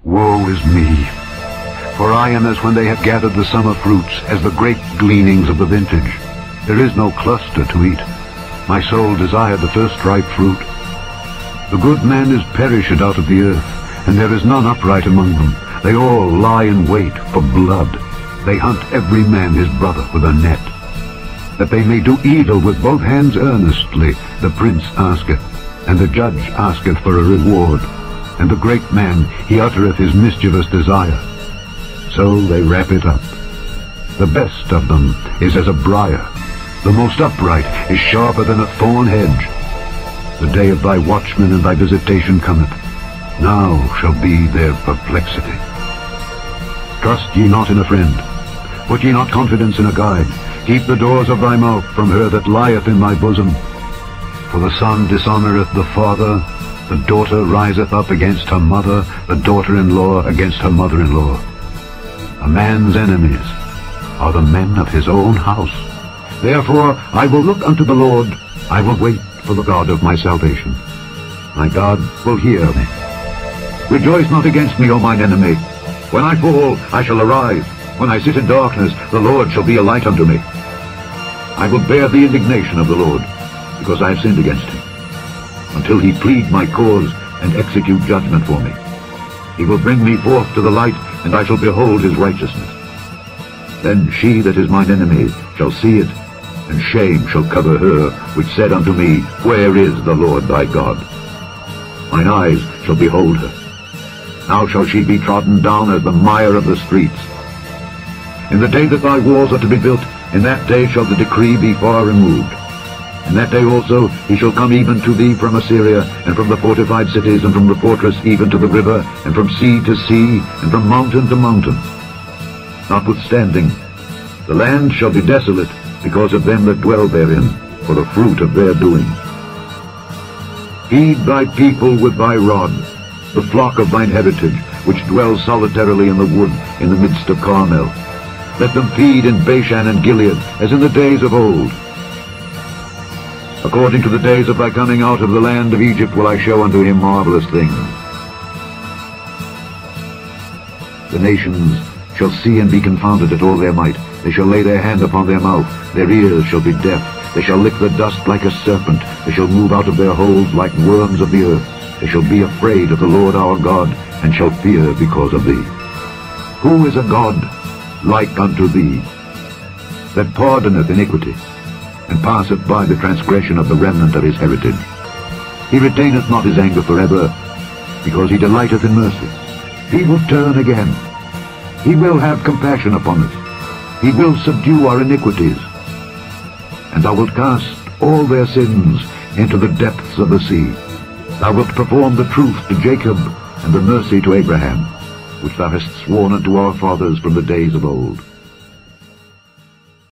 Woe is me! For I am as when they have gathered the summer fruits, as the great gleanings of the vintage. There is no cluster to eat. My soul desired the first ripe fruit. The good man is perished out of the earth, and there is none upright among them. They all lie in wait for blood. They hunt every man his brother with a net. That they may do evil with both hands earnestly, the prince asketh, and the judge asketh for a reward. And the great man, he uttereth his mischievous desire. So they wrap it up. The best of them is as a briar. The most upright is sharper than a thorn hedge. The day of thy watchman and thy visitation cometh. Now shall be their perplexity. Trust ye not in a friend. Put ye not confidence in a guide. Keep the doors of thy mouth from her that lieth in thy bosom. For the son dishonoureth the father, the daughter riseth up against her mother, the daughter-in-law against her mother-in-law. A man's enemies are the men of his own house. Therefore I will look unto the Lord, I will wait for the God of my salvation. My God will hear me. Rejoice not against me, O mine enemy. When I fall, I shall arise. When I sit in darkness, the Lord shall be a light unto me. I will bear the indignation of the Lord, because I have sinned against him, until he plead my cause and execute judgment for me. He will bring me forth to the light, and I shall behold his righteousness. Then she that is mine enemy shall see it, and shame shall cover her, which said unto me, Where is the Lord thy God? Mine eyes shall behold her. Now shall she be trodden down as the mire of the streets. In the day that thy walls are to be built, in that day shall the decree be far removed. In that day also he shall come even to thee from Assyria, and from the fortified cities, and from the fortress even to the river, and from sea to sea, and from mountain to mountain. Notwithstanding, the land shall be desolate, because of them that dwell therein, for the fruit of their doings. Feed thy people with thy rod, the flock of thine heritage, which dwells solitarily in the wood, in the midst of Carmel. Let them feed in Bashan and Gilead, as in the days of old. According to the days of thy coming out of the land of Egypt will I show unto him marvelous things. The nations shall see and be confounded at all their might. They shall lay their hand upon their mouth. Their ears shall be deaf. They shall lick the dust like a serpent. They shall move out of their holes like worms of the earth. They shall be afraid of the Lord our God, and shall fear because of thee. Who is a God like unto thee, that pardoneth iniquity, and passeth by the transgression of the remnant of his heritage? He retaineth not his anger forever, because he delighteth in mercy. He will turn again. He will have compassion upon us. He will subdue our iniquities. And thou wilt cast all their sins into the depths of the sea. Thou wilt perform the truth to Jacob, and the mercy to Abraham, which thou hast sworn unto our fathers from the days of old.